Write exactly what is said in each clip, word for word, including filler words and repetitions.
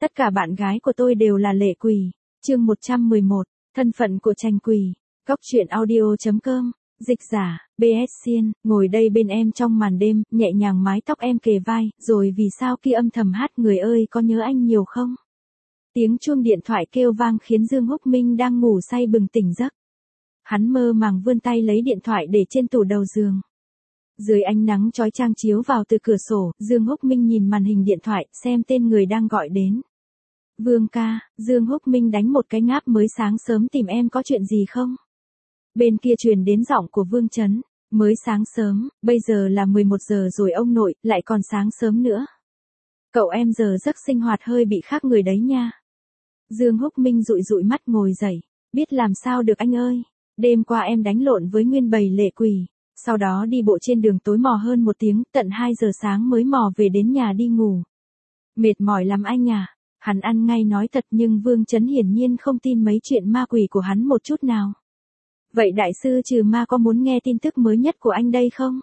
Tất cả bạn gái của tôi đều là lệ quỷ. Chương một trăm mười một, thân phận của Trành Quỷ. Góc truyện audio chấm com. Dịch giả, bê ét Xiên, ngồi đây bên em trong màn đêm, nhẹ nhàng mái tóc em kề vai, rồi vì sao kia âm thầm hát người ơi có nhớ anh nhiều không? Tiếng chuông điện thoại kêu vang khiến Dương Húc Minh đang ngủ say bừng tỉnh giấc. Hắn mơ màng vươn tay lấy điện thoại để trên tủ đầu giường. Dưới ánh nắng chói chang chiếu vào từ cửa sổ, Dương Húc Minh nhìn màn hình điện thoại, xem tên người đang gọi đến. Vương ca, Dương Húc Minh đánh một cái ngáp, mới sáng sớm tìm em có chuyện gì không? Bên kia truyền đến giọng của Vương Chấn, mới sáng sớm, bây giờ là mười một giờ rồi ông nội, lại còn sáng sớm nữa. Cậu em giờ giấc sinh hoạt hơi bị khác người đấy nha. Dương Húc Minh dụi dụi mắt ngồi dậy, biết làm sao được anh ơi, đêm qua em đánh lộn với nguyên bầy lệ quỷ, sau đó đi bộ trên đường tối mò hơn một tiếng, tận hai giờ sáng mới mò về đến nhà đi ngủ. Mệt mỏi lắm anh à, hắn ăn ngay nói thật, nhưng Vương Chấn hiển nhiên không tin mấy chuyện ma quỷ của hắn một chút nào. Vậy đại sư trừ ma có muốn nghe tin tức mới nhất của anh đây không?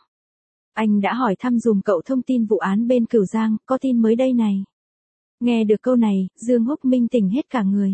Anh đã hỏi thăm dùm cậu thông tin vụ án bên Cửu Giang, có tin mới đây này. Nghe được câu này, Dương Húc Minh tỉnh hết cả người.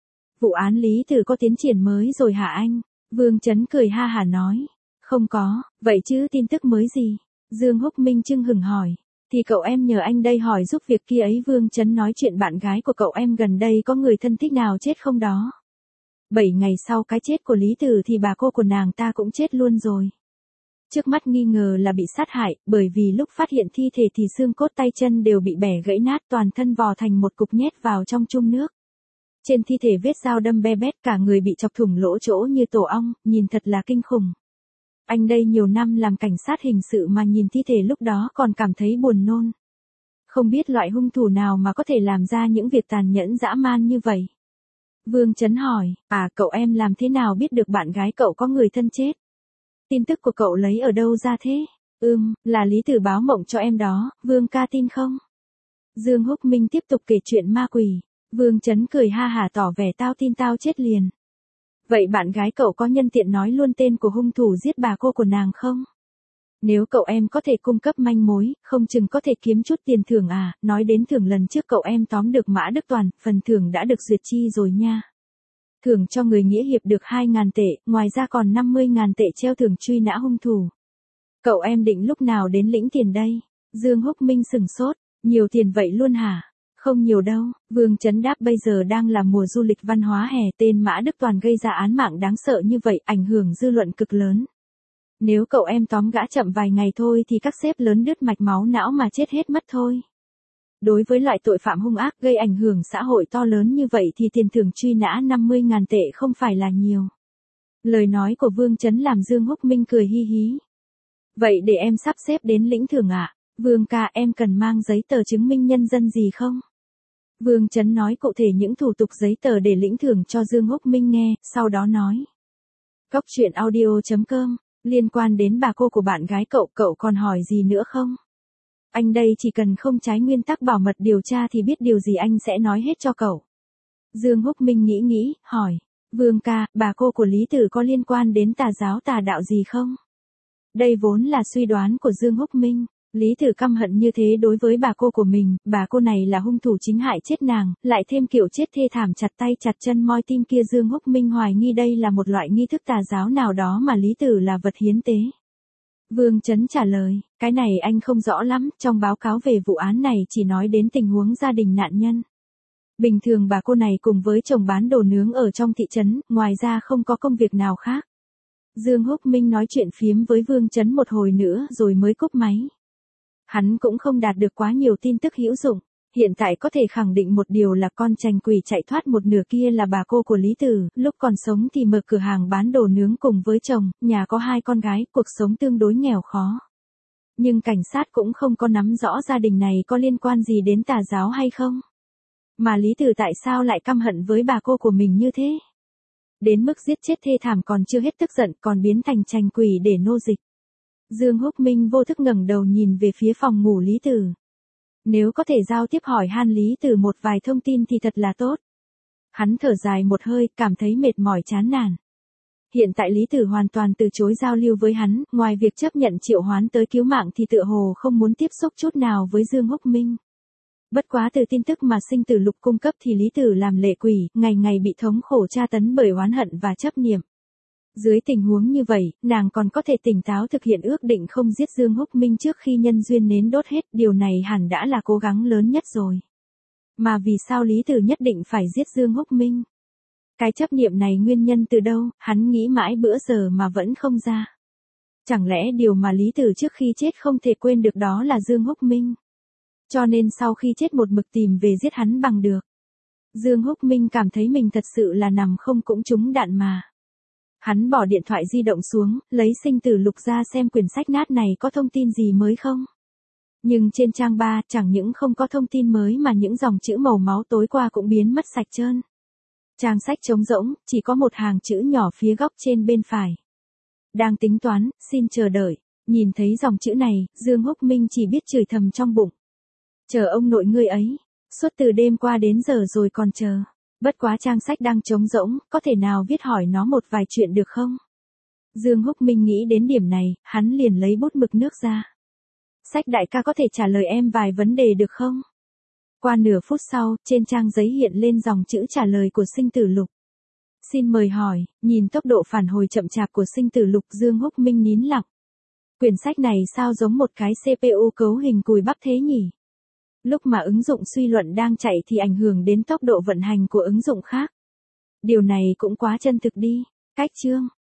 Vụ án Lý Tử có tiến triển mới rồi hả anh? Vương Chấn cười ha hả nói. Không có, vậy chứ tin tức mới gì? Dương Húc Minh chưng hửng hỏi. Thì cậu em nhờ anh đây hỏi giúp việc kia ấy. Vương Chấn nói chuyện bạn gái của cậu em gần đây có người thân thích nào chết không đó. Bảy ngày sau cái chết của Lý Tử thì bà cô của nàng ta cũng chết luôn rồi. Trước mắt nghi ngờ là bị sát hại, bởi vì lúc phát hiện thi thể thì xương cốt tay chân đều bị bẻ gãy nát, toàn thân vò thành một cục nhét vào trong chung nước. Trên thi thể vết dao đâm be bét, cả người bị chọc thủng lỗ chỗ như tổ ong, nhìn thật là kinh khủng. Anh đây nhiều năm làm cảnh sát hình sự mà nhìn thi thể lúc đó còn cảm thấy buồn nôn. Không biết loại hung thủ nào mà có thể làm ra những việc tàn nhẫn dã man như vậy. Vương Chấn hỏi, à cậu em làm thế nào biết được bạn gái cậu có người thân chết? Tin tức của cậu lấy ở đâu ra thế? Ừm, là Lý Tử báo mộng cho em đó, Vương ca tin không? Dương Húc Minh tiếp tục kể chuyện ma quỷ. Vương Chấn cười ha hả tỏ vẻ tao tin tao chết liền. Vậy bạn gái cậu có nhân tiện nói luôn tên của hung thủ giết bà cô của nàng không? Nếu cậu em có thể cung cấp manh mối, không chừng có thể kiếm chút tiền thưởng à. Nói đến thưởng lần trước cậu em tóm được Mã Đức Toàn, phần thưởng đã được duyệt chi rồi nha. Thưởng cho người nghĩa hiệp được hai ngàn tệ, ngoài ra còn năm mươi ngàn tệ treo thưởng truy nã hung thủ. Cậu em định lúc nào đến lĩnh tiền đây? Dương Húc Minh sừng sốt, nhiều tiền vậy luôn hả? Không nhiều đâu, Vương Chấn đáp, bây giờ đang là mùa du lịch văn hóa hè, tên Mã Đức Toàn gây ra án mạng đáng sợ như vậy, ảnh hưởng dư luận cực lớn. Nếu cậu em tóm gã chậm vài ngày thôi thì các sếp lớn đứt mạch máu não mà chết hết mất thôi. Đối với loại tội phạm hung ác gây ảnh hưởng xã hội to lớn như vậy thì tiền thưởng truy nã năm mươi ngàn tệ không phải là nhiều. Lời nói của Vương Chấn làm Dương Húc Minh cười hi hí. Vậy để em sắp xếp đến lĩnh thưởng ạ. Vương ca, em cần mang giấy tờ chứng minh nhân dân gì không? Vương Chấn nói cụ thể những thủ tục giấy tờ để lĩnh thưởng cho Dương Húc Minh nghe, sau đó nói. Góc truyện audio chấm com, liên quan đến bà cô của bạn gái cậu, cậu còn hỏi gì nữa không? Anh đây chỉ cần không trái nguyên tắc bảo mật điều tra thì biết điều gì anh sẽ nói hết cho cậu. Dương Húc Minh nghĩ nghĩ, hỏi. Vương ca, bà cô của Lý Tử có liên quan đến tà giáo tà đạo gì không? Đây vốn là suy đoán của Dương Húc Minh. Lý Tử căm hận như thế đối với bà cô của mình, bà cô này là hung thủ chính hại chết nàng, lại thêm kiểu chết thê thảm chặt tay chặt chân moi tim kia. Dương Húc Minh hoài nghi đây là một loại nghi thức tà giáo nào đó mà Lý Tử là vật hiến tế. Vương Chấn trả lời, cái này anh không rõ lắm, trong báo cáo về vụ án này chỉ nói đến tình huống gia đình nạn nhân. Bình thường bà cô này cùng với chồng bán đồ nướng ở trong thị trấn, ngoài ra không có công việc nào khác. Dương Húc Minh nói chuyện phiếm với Vương Chấn một hồi nữa rồi mới cúp máy. Hắn cũng không đạt được quá nhiều tin tức hữu dụng, hiện tại có thể khẳng định một điều là con Trành Quỷ chạy thoát một nửa kia là bà cô của Lý Tử, lúc còn sống thì mở cửa hàng bán đồ nướng cùng với chồng, nhà có hai con gái, cuộc sống tương đối nghèo khó. Nhưng cảnh sát cũng không có nắm rõ gia đình này có liên quan gì đến tà giáo hay không. Mà Lý Tử tại sao lại căm hận với bà cô của mình như thế? Đến mức giết chết thê thảm còn chưa hết tức giận còn biến thành Trành Quỷ để nô dịch. Dương Húc Minh vô thức ngẩng đầu nhìn về phía phòng ngủ Lý Tử. Nếu có thể giao tiếp hỏi han Lý Tử một vài thông tin thì thật là tốt. Hắn thở dài một hơi, cảm thấy mệt mỏi chán nản. Hiện tại Lý Tử hoàn toàn từ chối giao lưu với hắn, ngoài việc chấp nhận triệu hoán tới cứu mạng thì tựa hồ không muốn tiếp xúc chút nào với Dương Húc Minh. Bất quá từ tin tức mà sinh tử lục cung cấp thì Lý Tử làm lệ quỷ, ngày ngày bị thống khổ tra tấn bởi oán hận và chấp niệm. Dưới tình huống như vậy, nàng còn có thể tỉnh táo thực hiện ước định không giết Dương Húc Minh trước khi nhân duyên nến đốt hết, điều này hẳn đã là cố gắng lớn nhất rồi. Mà vì sao Lý Tử nhất định phải giết Dương Húc Minh? Cái chấp niệm này nguyên nhân từ đâu, hắn nghĩ mãi bữa giờ mà vẫn không ra. Chẳng lẽ điều mà Lý Tử trước khi chết không thể quên được đó là Dương Húc Minh? Cho nên sau khi chết một mực tìm về giết hắn bằng được. Dương Húc Minh cảm thấy mình thật sự là nằm không cũng trúng đạn mà. Hắn bỏ điện thoại di động xuống, lấy sinh tử lục ra xem quyển sách nát này có thông tin gì mới không. Nhưng trên trang ba chẳng những không có thông tin mới mà những dòng chữ màu máu tối qua cũng biến mất sạch trơn. Trang sách trống rỗng, chỉ có một hàng chữ nhỏ phía góc trên bên phải. Đang tính toán, xin chờ đợi. Nhìn thấy dòng chữ này, Dương Húc Minh chỉ biết chửi thầm trong bụng. Chờ ông nội ngươi ấy, suốt từ đêm qua đến giờ rồi còn chờ. Bất quá trang sách đang trống rỗng, có thể nào viết hỏi nó một vài chuyện được không? Dương Húc Minh nghĩ đến điểm này, hắn liền lấy bút mực nước ra. Sách đại ca có thể trả lời em vài vấn đề được không? Qua nửa phút sau, trên trang giấy hiện lên dòng chữ trả lời của sinh tử lục. Xin mời hỏi, nhìn tốc độ phản hồi chậm chạp của sinh tử lục, Dương Húc Minh nín lặng. Quyển sách này sao giống một cái xê pê u cấu hình cùi bắp thế nhỉ? Lúc mà ứng dụng suy luận đang chạy thì ảnh hưởng đến tốc độ vận hành của ứng dụng khác. Điều này cũng quá chân thực đi. Cách chương.